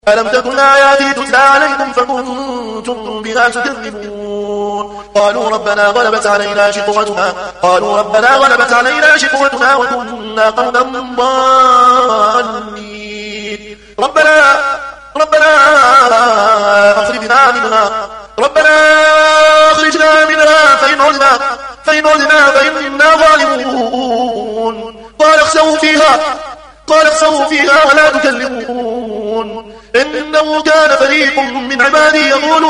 ألم تكن آياتي تتلى عليكم فكنتم بها تكذبون قالوا ربنا غلبت علينا شقوتنا وكنا قوما ضالين ربنا أخرجنا منها فإن عدنا فإنا ظالمون قال اخسئوا فيها ولا تكلمون إنه كان فريق من عبادي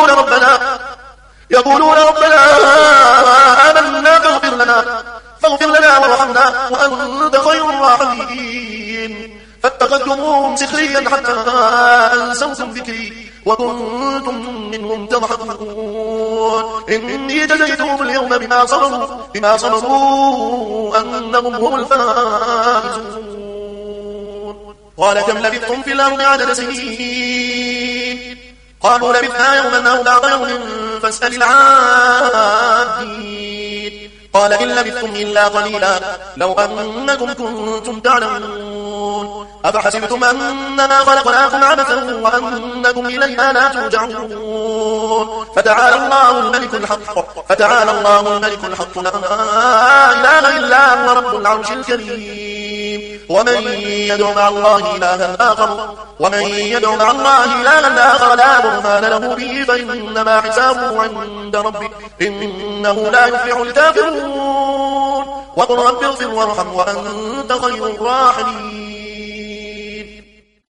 يقولون ربنا آمنا فاغفر لنا وارحمنا وأنت خير الراحمين فاتخذتموهم سخريا حتى أنسوكم ذكري وكنتم منهم تضحكون إني جزيتهم اليوم بما صبروا أنهم هم الفائزون قال كم لبثتم في الأرض عدد سنين قالوا لبثنا يوما أو بعض يوم فاسأل العادين قال إن لبثتم إلا قليلا لو أنكم كنتم تعلمون أفحسبتم أنما خلقناكم عبثا وأنكم إلينا لا ترجعون فتعالى الله الملك الحق لا إله إلا هو رب العرش الكريم ومن يدعو مع الله إلها آخر لا برهان له به فإنما حسابه عند ربه إنه لا يفلح الكافرون وقل رب اغفر وارحم وأنت خير الراحمين